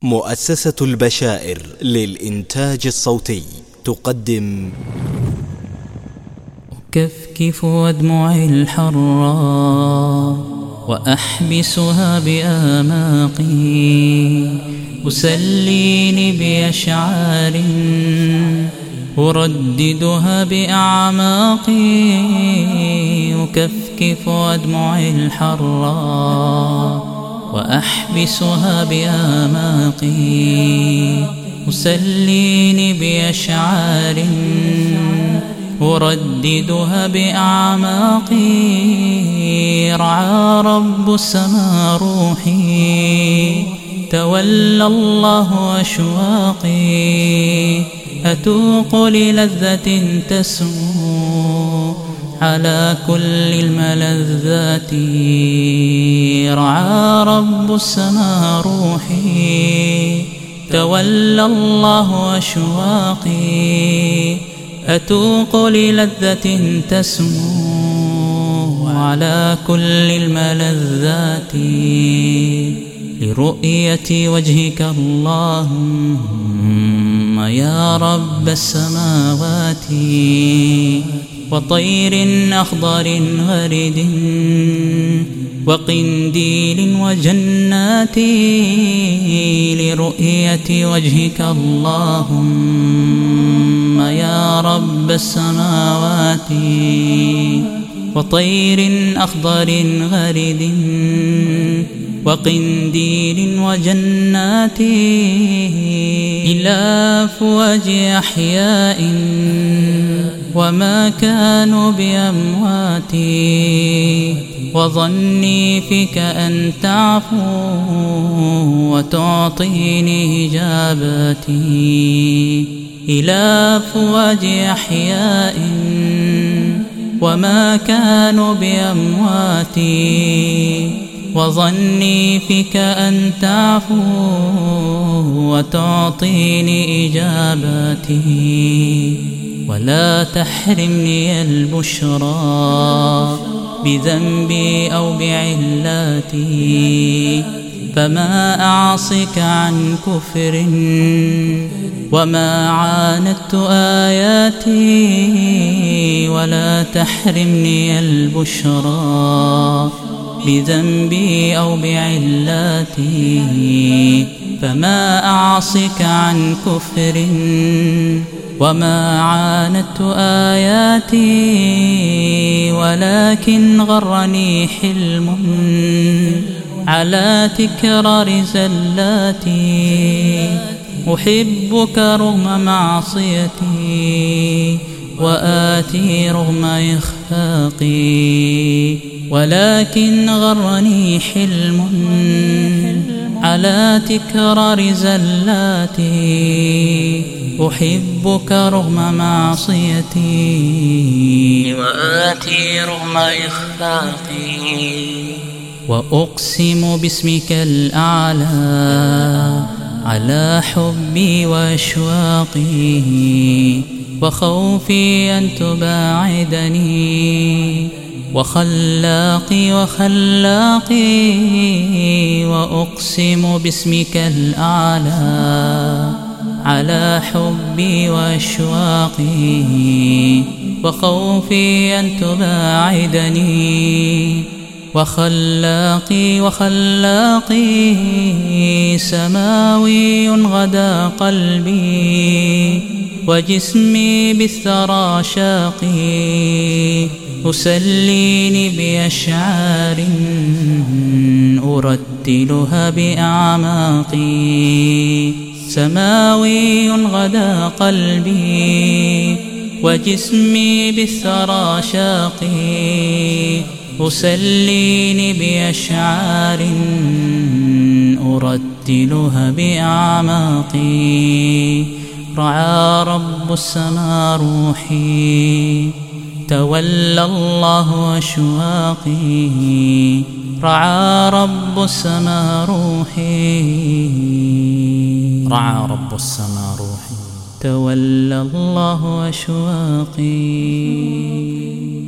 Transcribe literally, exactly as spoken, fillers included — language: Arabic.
مؤسسة البشائر للإنتاج الصوتي تقدم أكفكف أدمعي الحراء وأحبسها بآماقي، أسليني بأشعار أرددها بأعماقي. أكفكف أدمعي الحراء وأحبسها بآماقي، أسليني بأشعار أرددها بأعماقي. رعى رب السماء روحي، تولى الله أشواقي، أتوق للذة تسمو على كل الملذات. رعى رب السماء روحي، تولى الله أشواقي، أتوق للذة تسمو على كل الملذات. لرؤية وجهك اللهم يا رب السماوات، وطير أخضر غرد وقنديل وجنات. لرؤية وجهك اللهم يا رب السماوات، وطير أخضر غرد وقنديل وجنات. إلى أفواج أحياء وما كانوا بأموات، وظني فيك أن تعفو وتعطيني إجاباتي. إلى أفواج أحياء وما كانوا بأموات، وظني فيك أن تعفو وتعطيني إجاباتي. ولا تحرمني البشرى بذنبي أو بعلاتي، فما أعصك عن كفر وما عاندت آياتي. ولا تحرمني البشرى بذنبي أو بعلاتي، فما أعصك عن كفر وما عاندت آياتي. ولكن غرني حلم على تكرار زلاتي، أحبك رغم معصيتي وآتي رغم إخفاقي. ولكن غرني حلم على تكرار زلاتي، أحبك رغم معصيتي وآتي رغم إخفاقي. وأقسم باسمك الأعلى على حبي وأشواقي، وخوفي أن تباعدني وخلاقي وخلاقي. وأقسم باسمك الأعلى على حبي وأشواقي، وخوفي أن تباعدني وخلاقي وخلاقي. سماوي غدا قلبي وجسمي بالثرى شاقي، أسليني بأشعار أرتلها بأعماقي. سماوي غدا قلبي وجسمي بالثرى شاقي، أسليني بأشعار أرتلها بأعماقي. رعى رب السماء روحي، تولى الله أشواقي. رعى رب السماء روحي، رعى رب السماء روحي، تولى الله أشواقي.